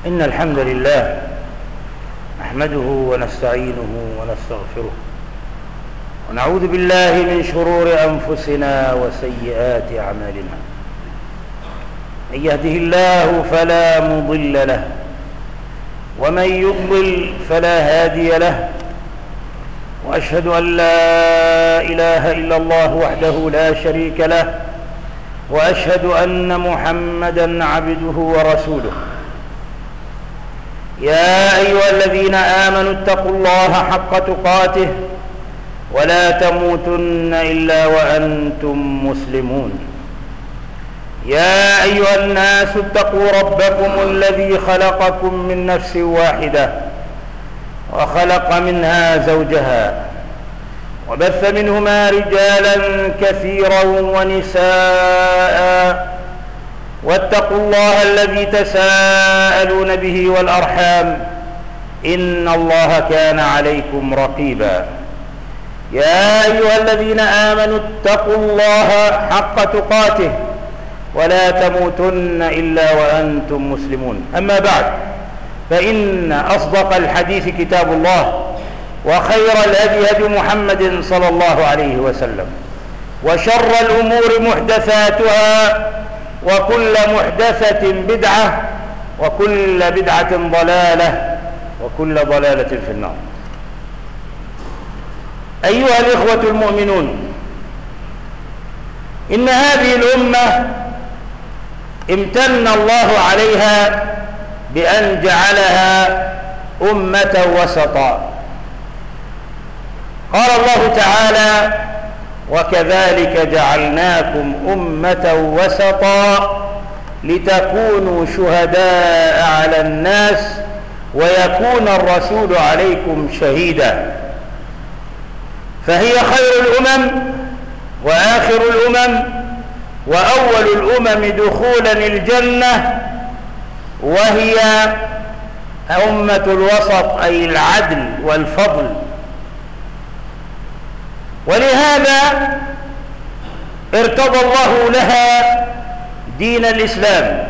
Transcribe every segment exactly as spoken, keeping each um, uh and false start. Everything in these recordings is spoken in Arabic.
إن الحمد لله نحمده ونستعينه ونستغفره ونعوذ بالله من شرور أنفسنا وسيئات أعمالنا. من يهده الله فلا مضل له ومن يضلل فلا هادي له، وأشهد أن لا إله إلا الله وحده لا شريك له، وأشهد أن محمدًا عبده ورسوله. يا أيها الذين آمنوا اتقوا الله حق تقاته ولا تموتن إلا وأنتم مسلمون. يا أيها الناس اتقوا ربكم الذي خلقكم من نفس واحدة وخلق منها زوجها وبث منهما رجالا كثيرا ونساء، واتقوا الله الذي تساءلون به والأرحام إن الله كان عليكم رقيبا. يا أيها الذين آمنوا اتقوا الله حق تقاته ولا تموتن إلا وأنتم مسلمون. أما بعد، فإن أصدق الحديث كتاب الله، وخير الهدي هدي محمد صلى الله عليه وسلم، وشر الأمور محدثاتها، وكل محدثة بدعة، وكل بدعة ضلالة، وكل ضلالة في النار. أيها الإخوة المؤمنون، إن هذه الأمة امتن الله عليها بأن جعلها أمة وسطا. قال الله تعالى: وكذلك جعلناكم أمة وسطا لتكونوا شهداء على الناس ويكون الرسول عليكم شهيدا. فهي خير الأمم وآخر الأمم وأول الأمم دخولا الجنة، وهي أمة الوسط أي العدل والفضل. ولهذا ارتضى الله لها دين الإسلام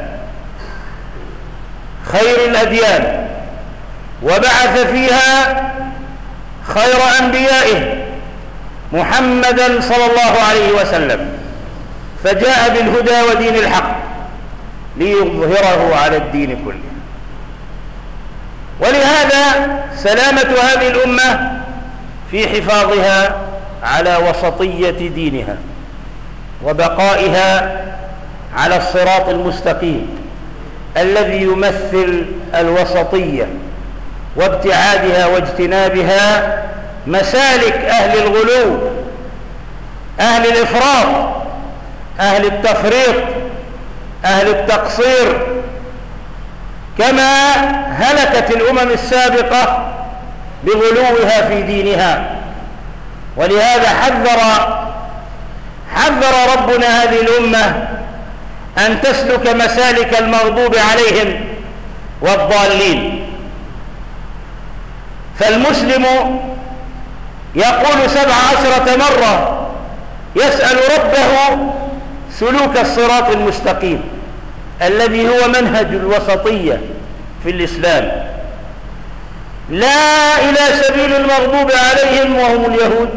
خير الأديان، وبعث فيها خير أنبيائه محمدًا صلى الله عليه وسلم، فجاء بالهدى ودين الحق ليظهره على الدين كله. ولهذا سلامة هذه الأمة في حفاظها على وسطية دينها وبقائها على الصراط المستقيم الذي يمثل الوسطية، وابتعادها واجتنابها مسالك أهل الغلو، أهل الإفراط، أهل التفريط، أهل التقصير، كما هلكت الأمم السابقة بغلوها في دينها. ولهذا حذر حذر ربنا هذه الأمة أن تسلك مسالك المغضوب عليهم والضالين. فالمسلم يقول سبع عشرة مرة يسأل ربه سلوك الصراط المستقيم الذي هو منهج الوسطية في الإسلام، لا إلى سبيل المغضوب عليهم وهم اليهود،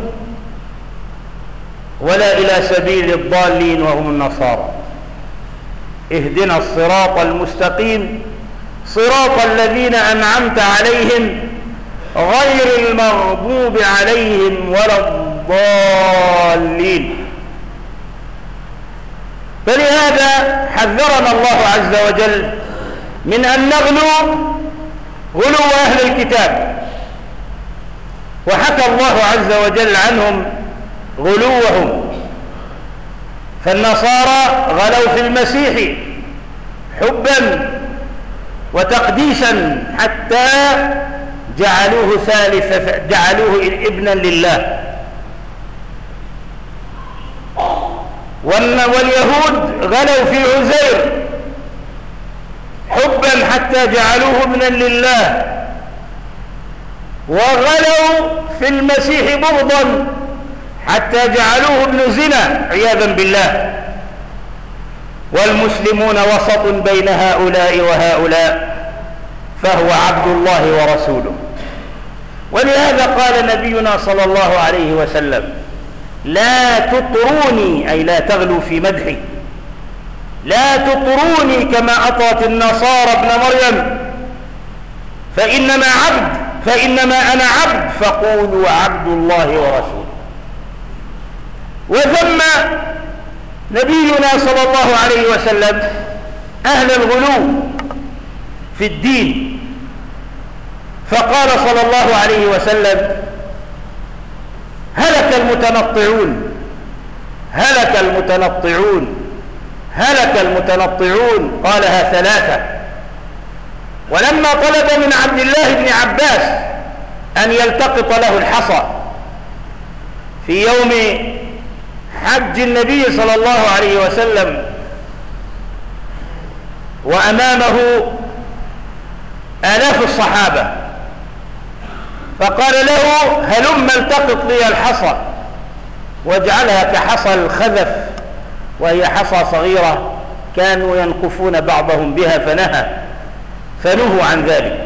ولا إلى سبيل الضالين وهم النصارى. اهدنا الصراط المستقيم صراط الذين أنعمت عليهم غير المغضوب عليهم ولا الضالين. فلهذا حذرنا الله عز وجل من أن نغلو غلو أهل الكتاب، وحكى الله عز وجل عنهم غلوهم. فالنصارى غلوا في المسيح حبا وتقديسا حتى جعلوه ثالث جعلوه ابنا لله. واليهود غلوا في عزير حبا حتى جعلوه ابنا لله، وغلوا في المسيح بغضا حتى جعلوه ابن زنا عياذا بالله. والمسلمون وسط بين هؤلاء وهؤلاء، فهو عبد الله ورسوله. ولهذا قال نبينا صلى الله عليه وسلم: لا تطروني، أي لا تغلوا في مدحي، لا تطروني كما أطرت النصارى ابن مريم، فإنما عبد فإنما أنا عبد، فقولوا عبد الله ورسوله. وذم نبينا صلى الله عليه وسلم أهل الغلو في الدين، فقال صلى الله عليه وسلم: هلك المتنطعون هلك المتنطعون هلك المتنطعون، قالها ثلاثة. ولما طلب من عبد الله بن عباس أن يلتقط له الحصى في يوم حج النبي صلى الله عليه وسلم وأمامه آلاف الصحابة، فقال له: هلم التقط لي الحصى واجعلها كحصى الخذف، وهي حصى صغيرة كانوا ينقفون بعضهم بها، فنهى فنهوا عن ذلك.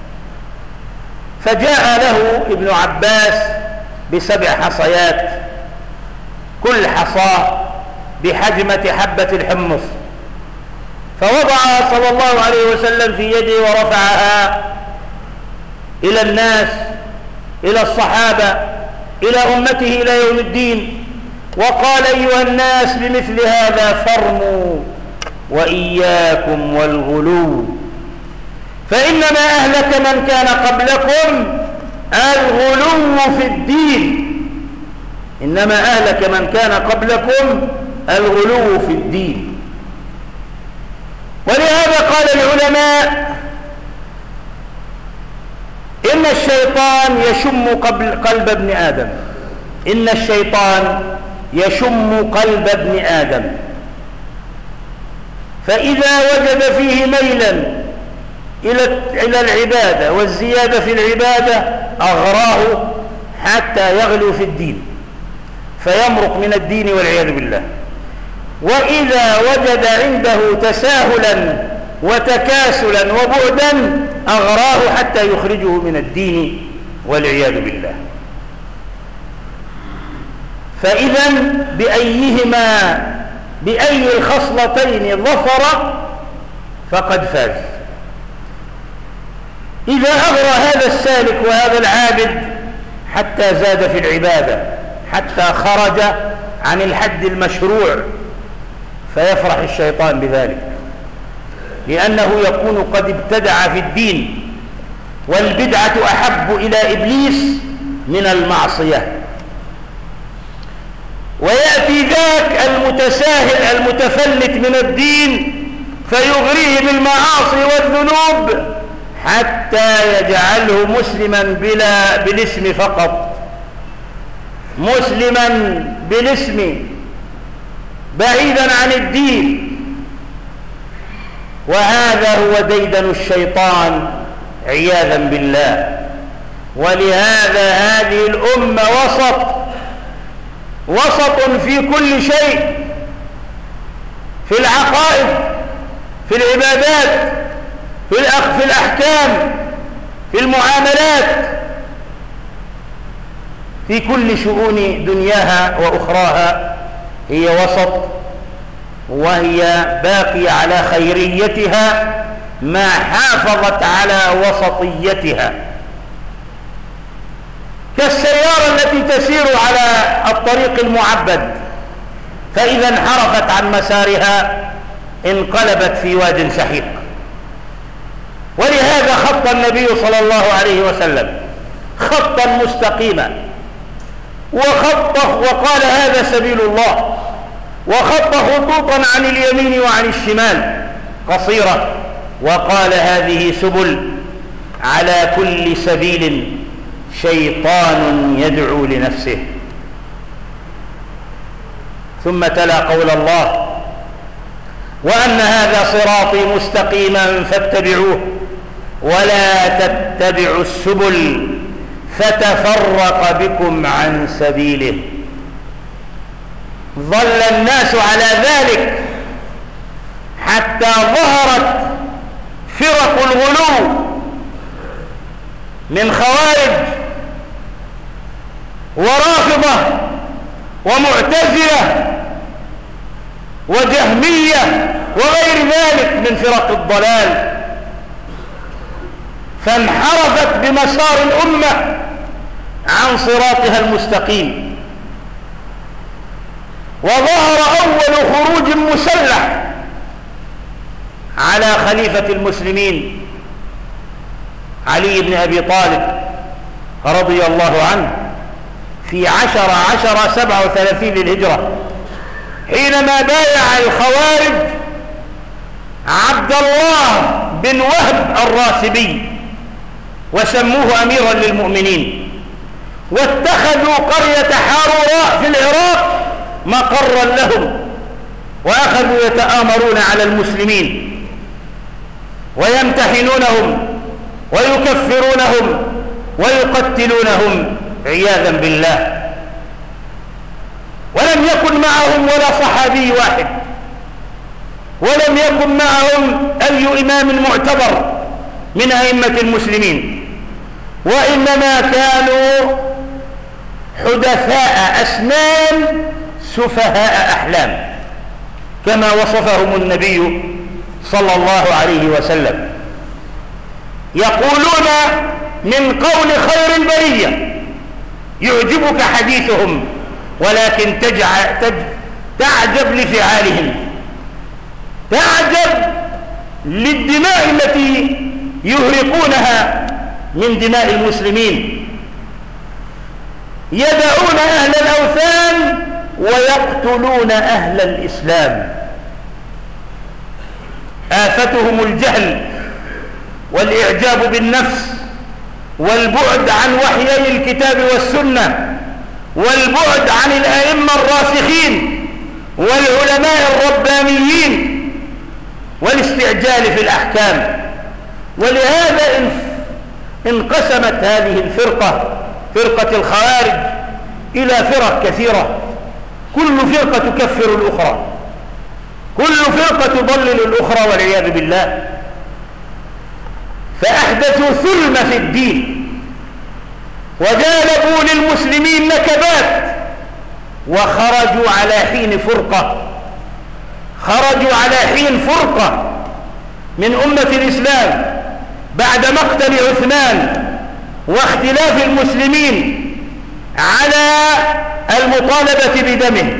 فجاء له ابن عباس بسبع حصيات، كل حصاة بحجمة حبة الحمص، فوضعها صلى الله عليه وسلم في يده ورفعها إلى الناس، إلى الصحابة، إلى أمته إلى يوم الدين، وقال: أيها الناس، بمثل هذا فارموا وإياكم والغلو، فإنما أهلك من كان قبلكم الغلو في الدين إنما أهلك من كان قبلكم الغلو في الدين. ولهذا قال العلماء: إن الشيطان يشم قلب ابن آدم إن الشيطان يشم قلب ابن آدم فإذا وجد فيه ميلا إلى العبادة والزيادة في العبادة أغراه حتى يغلو في الدين فيمرق من الدين والعياذ بالله. وإذا وجد عنده تساهلا وتكاسلا وبعدا أغراه حتى يخرجه من الدين والعياذ بالله. فإذا بأيهما بأي الخصلتين ظفر فقد فاز. إذا أغرى هذا السالك وهذا العابد حتى زاد في العبادة، حتى خرج عن الحد المشروع، فيفرح الشيطان بذلك، لأنه يكون قد ابتدع في الدين، والبدعة أحب إلى إبليس من المعصية. ويأتي ذاك المتساهل المتفلت من الدين فيغريه بالمعاصي والذنوب حتى يجعله مسلما بلا بالاسم فقط، مسلما بالاسم بعيدا عن الدين. وهذا هو ديدن الشيطان عياذا بالله. ولهذا هذه الأمة وسط وسط في كل شيء، في العقائد، في العبادات، في في الأحكام، في المعاملات، في كل شؤون دنياها وأخراها هي وسط، وهي باقية على خيريتها ما حافظت على وسطيتها، كالسيارة التي تسير على الطريق المعبد، فإذا انحرفت عن مسارها انقلبت في واد سحيق. ولهذا خط النبي صلى الله عليه وسلم خطا مستقيما، وخط وقال: هذا سبيل الله، وخط خطوطا عن اليمين وعن الشمال قصيرة، وقال: هذه سبل، على كل سبيل شيطان يدعو لنفسه. ثم تلا قول الله: وأن هذا صراطي مستقيما فاتبعوه ولا تتبعوا السبل فتفرق بكم عن سبيله. ظل الناس على ذلك حتى ظهرت فرق الغلو من خوارج ورافضة ومعتزلة وجهمية وغير ذلك من فرق الضلال، فانحرفت بمسار الأمة عن صراطها المستقيم. وظهر أول خروج مسلح على خليفة المسلمين علي بن أبي طالب رضي الله عنه في عشر عشر سبعة وثلاثين للهجرة، حينما بايع الخوارج عبد الله بن وهب الراسبي وسموه أميرا للمؤمنين، واتخذوا قرية حاروراء في العراق مقرا لهم، وأخذوا يتآمرون على المسلمين ويمتحنونهم ويكفرونهم ويقتلونهم عياذا بالله. ولم يكن معهم ولا صحابي واحد، ولم يكن معهم أي إمام معتبر من أئمة المسلمين، وإنما كانوا حدثاء أسنان سفهاء أحلام كما وصفهم النبي صلى الله عليه وسلم. يقولون من قول خير البرية، يعجبك حديثهم ولكن تعجب لفعالهم، تعجب للدماء التي يهرقونها من دماء المسلمين. يدعون أهل الأوثان ويقتلون أهل الإسلام. آفتهم الجهل والإعجاب بالنفس والبعد عن وحيي الكتاب والسنة والبعد عن الأئمة الراسخين والعلماء الربانيين والاستعجال في الأحكام. ولهذا انقسمت هذه الفرقة، فرقة الخوارج، إلى فرق كثيرة، كل فرقة تكفر الأخرى، كل فرقة تضلل الأخرى والعياذ بالله. فأحدثوا ثلم في الدين وجالبوا للمسلمين نكبات، وخرجوا على حين فرقة خرجوا على حين فرقة من أمة الإسلام بعد مقتل عثمان واختلاف المسلمين على المطالبة بدمه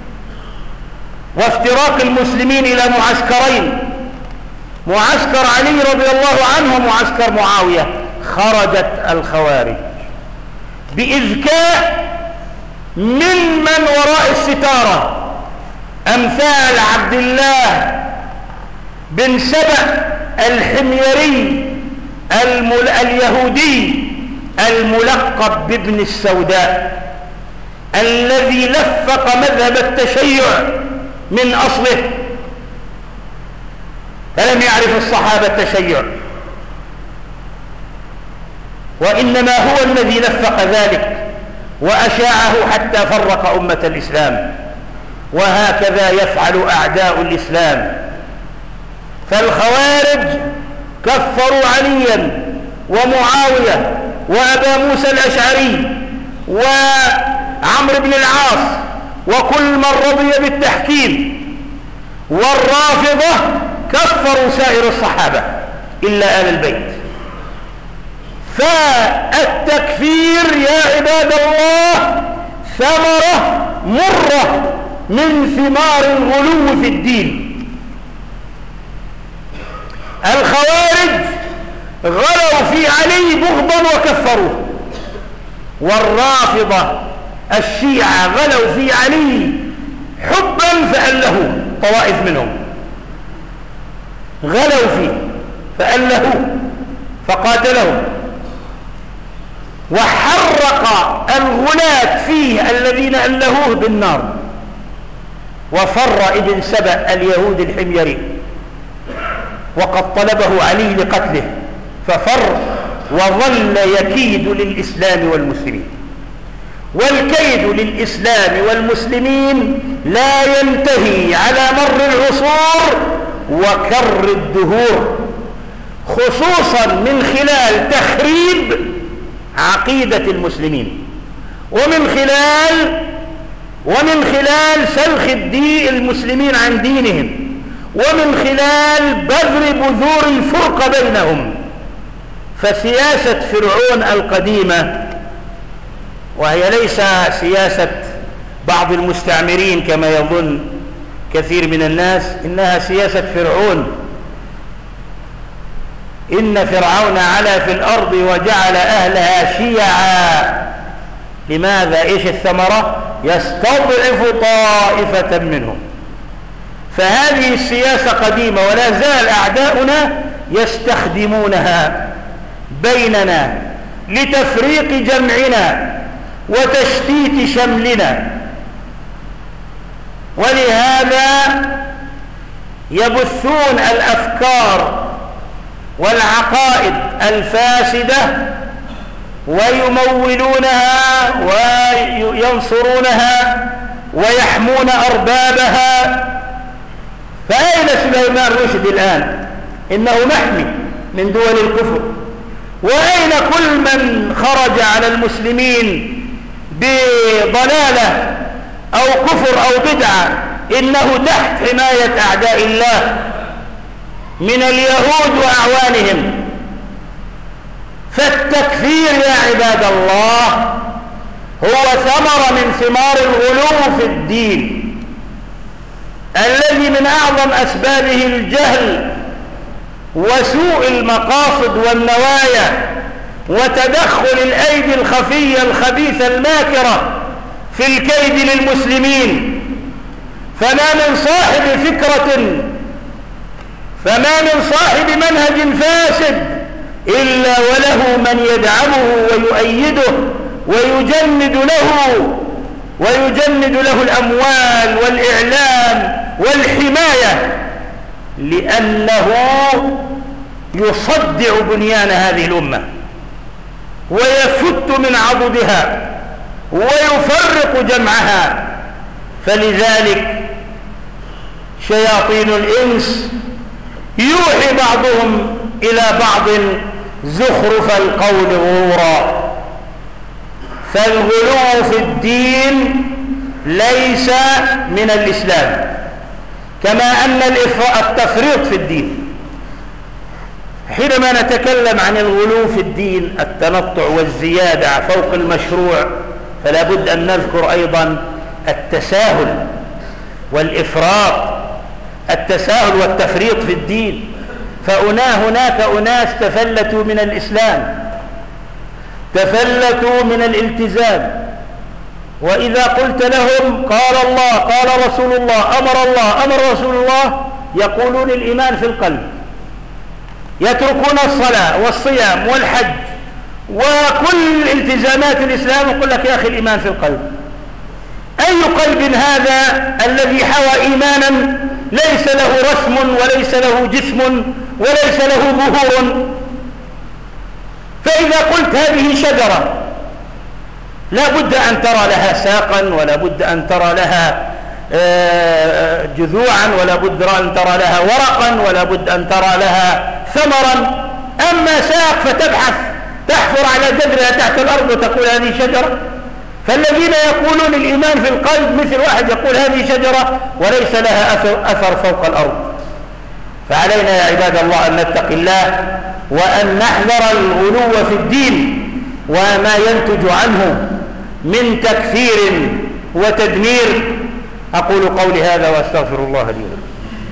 وافتراق المسلمين إلى معسكرين، معسكر علي رضي الله عنه ومعسكر معاوية. خرجت الخوارج بإذكاء من من وراء الستارة، أمثال عبد الله بن سبأ الحميري المل... اليهودي الملقب بابن السوداء، الذي لفق مذهب التشيع من أصله، فلم يعرف الصحابة التشيع، وإنما هو الذي لفق ذلك وأشاعه حتى فرق أمة الإسلام. وهكذا يفعل أعداء الإسلام. فالخوارج كفروا عليا ومعاوية وأبا موسى الأشعري وعمرو بن العاص وكل من رضي بالتحكيم، والرافضة كفروا سائر الصحابة إلا آل البيت. فالتكفير يا عباد الله ثمرة مرة من ثمار الغلو في الدين. الخوارج غلوا في علي بغضا وكفروه، والرافضة الشيعة غلوا في علي حبا فألهوا طوائف منهم، غلوا فيه فألهوا فقاتلهم، وحرق الغلاة فيه الذين ألهوه بالنار. وفر ابن سبأ اليهود الحميري وقد طلبه علي لقتله، ففر وظل يكيد للإسلام والمسلمين. والكيد للإسلام والمسلمين لا ينتهي على مر العصور وكر الدهور، خصوصا من خلال تخريب عقيدة المسلمين، ومن خلال ومن خلال سلخ الدين المسلمين عن دينهم، ومن خلال بذر بذور الفرقة بينهم. فسياسة فرعون القديمة، وهي ليس سياسة بعض المستعمرين كما يظن كثير من الناس، إنها سياسة فرعون. إن فرعون علا في الأرض وجعل أهلها شيعا. لماذا؟ إيش الثمرة؟ يستضعف طائفة منهم. فهذه السياسة قديمة، ولا زال أعداؤنا يستخدمونها بيننا لتفريق جمعنا وتشتيت شملنا. ولهذا يبثون الأفكار والعقائد الفاسدة ويمولونها وينصرونها ويحمون أربابها. فأين سليمان رشد الآن؟ إنه محمي من دول الكفر. وأين كل من خرج على المسلمين بضلالة أو كفر أو بدعة؟ إنه تحت حماية أعداء الله من اليهود وأعوانهم. فالتكفير يا عباد الله هو ثمرة من ثمار الغلو في الدين، الذي من أعظم أسبابه الجهل وسوء المقاصد والنوايا وتدخل الأيدي الخفية الخبيثة الماكرة في الكيد للمسلمين. فما من صاحب فكرة فما من صاحب منهج فاسد إلا وله من يدعمه ويؤيده ويجند له ويجند له الأموال والإعلام والحماية، لأنه يصدع بنيان هذه الأمة ويفت من عضدها ويفرق جمعها. فلذلك شياطين الإنس يوحي بعضهم إلى بعض زخرف القول غرورا. فالغلو في الدين ليس من الإسلام، كما أن التفريط في الدين. حينما نتكلم عن الغلو في الدين، التنطع والزيادة فوق المشروع، فلا بد أن نذكر أيضا التساهل والإفراط، التساهل والتفريط في الدين. فأنا هناك أناس تفلتوا من الإسلام، تفلتوا من الالتزام، وإذا قلت لهم قال الله قال رسول الله أمر الله أمر رسول الله، يقولون الإيمان في القلب، يتركون الصلاة والصيام والحج وكل التزامات الإسلام، يقول لك يا أخي الإيمان في القلب. أي قلب هذا الذي حوى إيمانا ليس له رسم وليس له جسم وليس له ظهور؟ فإذا قلت هذه شجرة لا بد أن ترى لها ساقا، ولا بد أن ترى لها جذوعا، ولا بد أن ترى لها ورقا، ولا بد أن ترى لها ثمرا. أما ساق فتبحث تحفر على جذرها تحت الأرض وتقول هذه شجرة. فالذين يقولون الإيمان في القلب مثل واحد يقول هذه شجرة وليس لها أثر, أثر فوق الأرض. فعلينا يا عباد الله أن نتقي الله وأن نحذر الغلو في الدين وما ينتج عنه من تكفير وتدمير. أقول قولي هذا وأستغفر الله لي ولكم.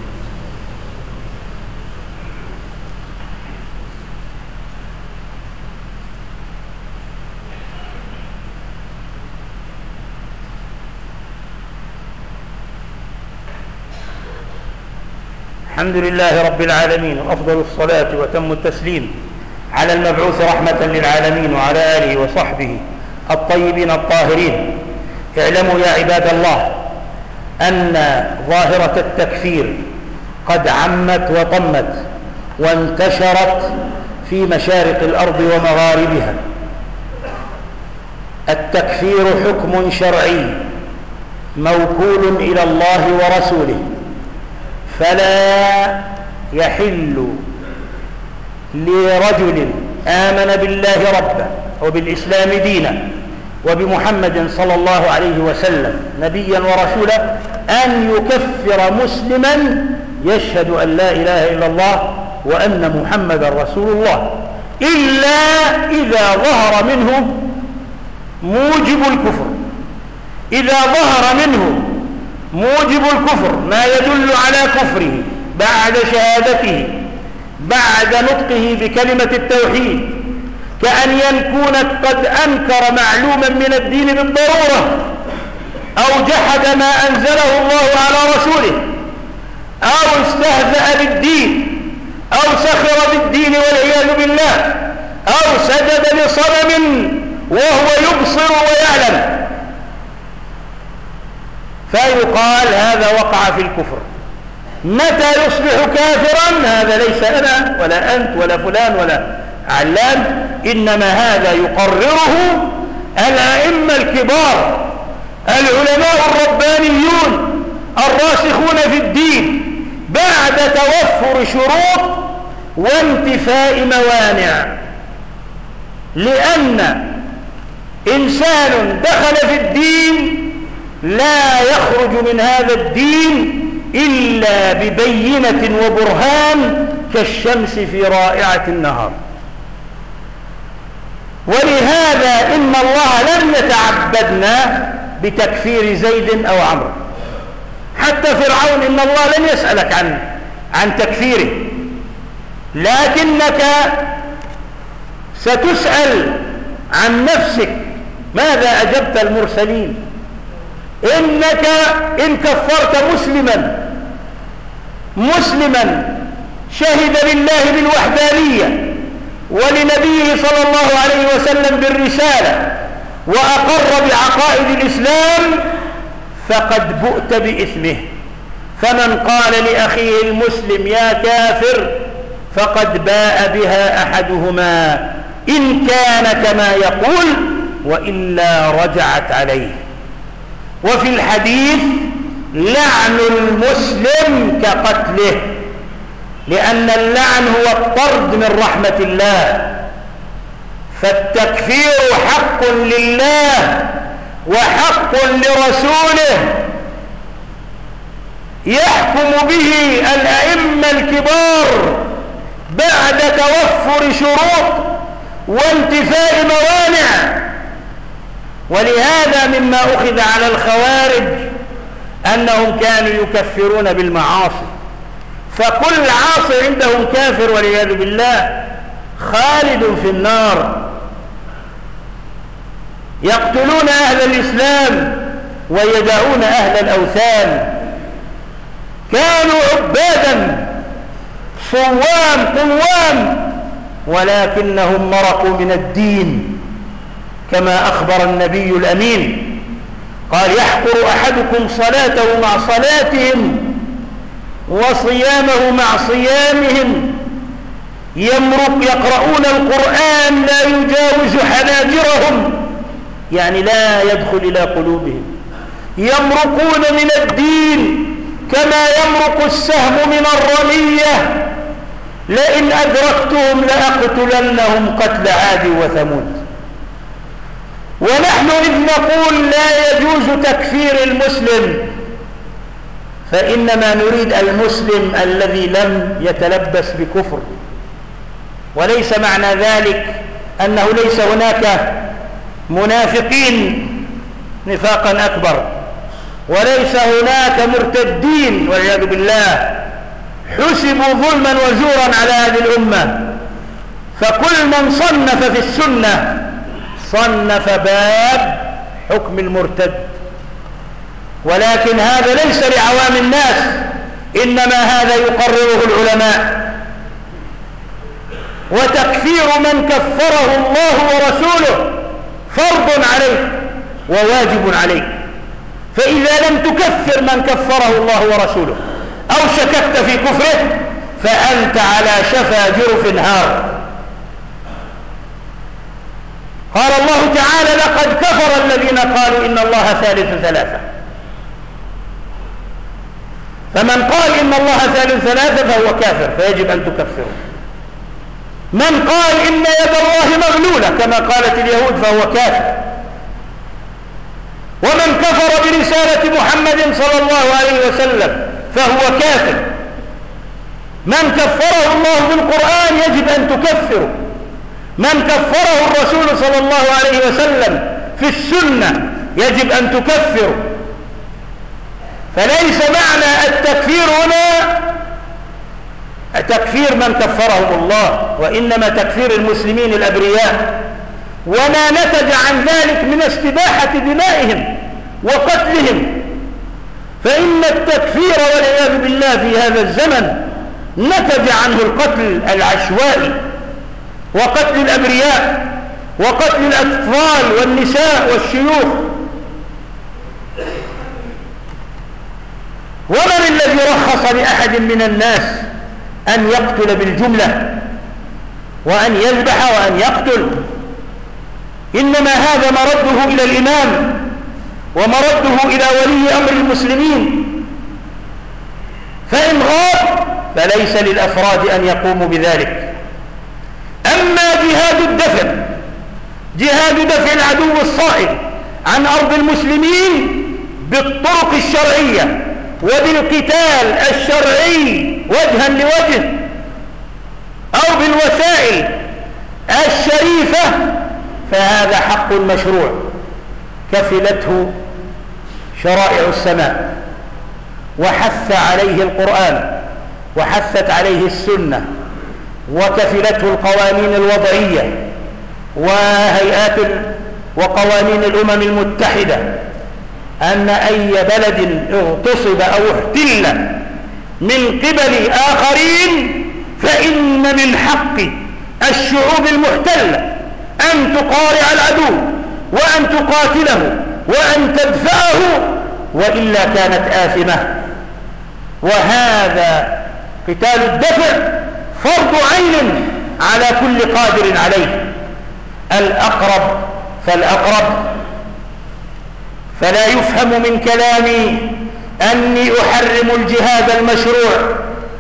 الحمد لله رب العالمين، وأفضل الصلاة وتم التسليم على المبعوث رحمة للعالمين وعلى آله وصحبه الطيبين الطاهرين. اعلموا يا عباد الله أن ظاهرة التكفير قد عمت وطمت وانتشرت في مشارق الأرض ومغاربها. التكفير حكم شرعي موكول إلى الله ورسوله، فلا يحل لرجل آمن بالله ربا وبالإسلام دينا وبمحمد صلى الله عليه وسلم نبيا ورسولا أن يكفر مسلما يشهد أن لا إله إلا الله وأن محمدا رسول الله، إلا إذا ظهر منه موجب الكفر. إذا ظهر منه موجب الكفر ما يدل على كفره بعد شهادته، بعد نطقه بكلمة التوحيد، كأن يكون قد أنكر معلوما من الدين بالضرورة، أو جحد ما أنزله الله على رسوله، أو استهزأ بالدين، أو سخر بالدين والعياذ بالله، أو سجد لصنم وهو يبصر ويعلم، فيقال هذا وقع في الكفر. متى يصبح كافرا؟ هذا ليس أنا ولا أنت ولا فلان ولا علان، إنما هذا يقرره الأئمة الكبار العلماء الربانيون الراسخون في الدين بعد توفر شروط وانتفاء موانع. لأن إنسان دخل في الدين لا يخرج من هذا الدين إلا ببينة وبرهان كالشمس في رائعة النهار. ولهذا إن الله لم يتعبدنا بتكفير زيد أو عمرو. حتى فرعون إن الله لم يسألك عن عن تكفيره، لكنك ستسأل عن نفسك ماذا أجبت المرسلين. إنك إن كفرت مسلما مسلما شهد لله بالوحدانية ولنبيه صلى الله عليه وسلم بالرسالة وأقر بعقائد الإسلام فقد بؤت بإثمه. فمن قال لأخيه المسلم يا كافر فقد باء بها أحدهما إن كان كما يقول وإلا رجعت عليه. وفي الحديث لعن المسلم كقتله، لأن اللعن هو الطرد من رحمة الله. فالتكفير حق لله وحق لرسوله يحكم به الأئمة الكبار بعد توفر شروط وانتفاء موانع. ولهذا مما أخذ على الخوارج أنهم كانوا يكفرون بالمعاصي، فكل عاصي عندهم كافر والعياذ بالله خالد في النار. يقتلون أهل الإسلام ويدعون أهل الأوثان. كانوا عبادا صوام قوام ولكنهم مرقوا من الدين، كما أخبر النبي الأمين قال يحقر أحدكم صلاته مع صلاتهم وصيامه مع صيامهم، يمرق يقرؤون القرآن لا يجاوز حناجرهم، يعني لا يدخل إلى قلوبهم، يمرقون من الدين كما يمرق السهم من الرمية، لئن أدركتهم لأقتلنهم قتل عاد وثمود. ونحن إذ نقول لا يجوز تكفير المسلم فإنما نريد المسلم الذي لم يتلبس بكفر، وليس معنى ذلك أنه ليس هناك منافقين نفاقا أكبر، وليس هناك مرتدين والعياذ بالله حسبوا ظلما وزورا على هذه الأمة. فكل من صنف في السنة صنف باب حكم المرتد، ولكن هذا ليس لعوام الناس، إنما هذا يقرره العلماء. وتكفير من كفره الله ورسوله فرض عليك وواجب عليك، فإذا لم تكفر من كفره الله ورسوله أو شككت في كفره فأنت على شفا جرف هار. قال الله تعالى لقد كفر الذين قالوا إن الله ثالث ثلاثة. فمن قال إن الله ثالث ثلاثة فهو كافر فيجب أن تكفره. من قال إن يد الله مغلولة كما قالت اليهود فهو كافر، ومن كفر برسالة محمد صلى الله عليه وسلم فهو كافر. من كفره الله بالقرآن يجب أن تكفره، من كفره الرسول صلى الله عليه وسلم في السنة يجب أن تكفره. فليس معنى التكفير هنا تكفير من كفرهم الله، وإنما تكفير المسلمين الأبرياء، وما نتج عن ذلك من استباحة دمائهم وقتلهم. فإن التكفير والعياذ بالله في هذا الزمن نتج عنه القتل العشوائي وقتل الأبرياء وقتل الأطفال والنساء والشيوخ. ومن الذي رخص لأحد من الناس أن يقتل بالجملة وأن يذبح وأن يقتل؟ إنما هذا مرده إلى الإمام ومرده إلى ولي أمر المسلمين، فإن غاب فليس للأفراد أن يقوموا بذلك. أما جهاد الدفع، جهاد دفع العدو الصائل عن أرض المسلمين بالطرق الشرعية وبالقتال الشرعي وجها لوجه أو بالوسائل الشريفة، فهذا حق مشروع كفلته شرائع السماء وحث عليه القرآن وحثت عليه السنة وكفلته القوانين الوضعية وهيئات وقوانين الأمم المتحدة، أن أي بلد اغتصب أو احتل من قبل آخرين فإن من حق الشعوب المحتلة أن تقارع العدو وأن تقاتله وأن تدفعه، وإلا كانت آثمة. وهذا قتال الدفع فرض عين على كل قادر عليه، الأقرب فالأقرب. فلا يفهم من كلامي أني أحرم الجهاد المشروع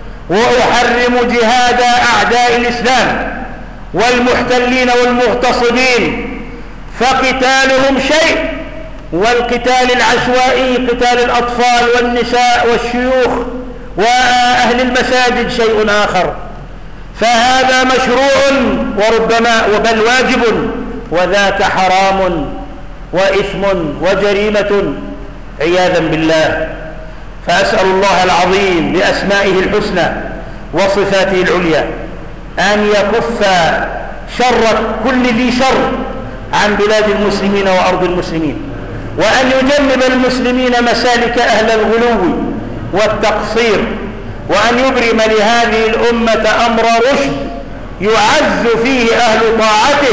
وأحرم جهاد أعداء الإسلام والمحتلين والمغتصبين، فقتالهم شيء والقتال العشوائي قتال الأطفال والنساء والشيوخ وأهل المساجد شيء آخر. فهذا مشروع وربما وبل واجب، وذاك حرام وإثم وجريمة عياذا بالله. فأسأل الله العظيم بأسمائه الحسنى وصفاته العليا أن يكف شر كل ذي شر عن بلاد المسلمين وأرض المسلمين، وأن يجنب المسلمين مسالك أهل الغلو والتقصير، وأن يبرم لهذه الأمة أمر رشد يعز فيه أهل طاعته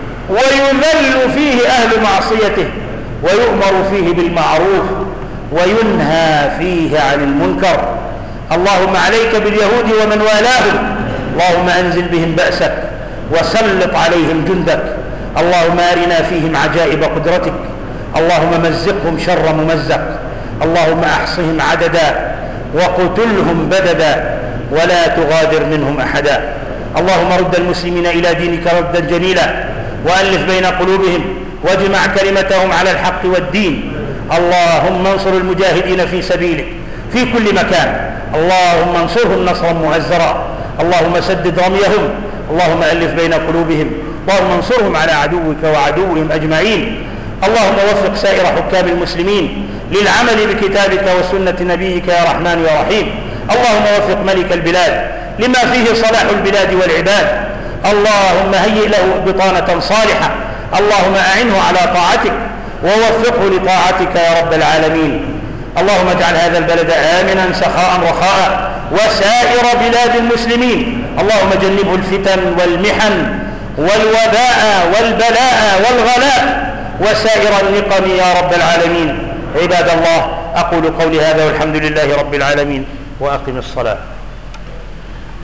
ويذل فيه أهل معصيته، ويؤمر فيه بالمعروف وينهى فيه عن المنكر. اللهم عليك باليهود ومن والاهم، اللهم أنزل بهم بأسك وسلط عليهم جندك. اللهم أرنا فيهم عجائب قدرتك. اللهم مزقهم شر ممزق. اللهم أحصهم عددا وقتلهم بددا ولا تغادر منهم أحدا. اللهم رد المسلمين إلى دينك ردا جميلا، وألف بين قلوبهم واجمع كلمتهم على الحق والدين. اللهم انصر المجاهدين في سبيلك في كل مكان، اللهم انصرهم نصرا مؤزرا. اللهم سدد رميهم، اللهم ألف بين قلوبهم، اللهم انصرهم على عدوك وعدوهم أجمعين. اللهم وفق سائر حكام المسلمين للعمل بكتابك وسنة نبيك يا رحمن يا رحيم. اللهم وفق ملك البلاد لما فيه صلاح البلاد والعباد. اللهم هيئ له بطانة صالحة. اللهم أعنه على طاعتك ووفقه لطاعتك يا رب العالمين. اللهم اجعل هذا البلد آمنا سخاء رخاء وسائر بلاد المسلمين. اللهم جنبه الفتن والمحن والوباء والبلاء والغلاء وسائر النقم يا رب العالمين. عباد الله، أقول قولي هذا والحمد لله رب العالمين، وأقم الصلاة.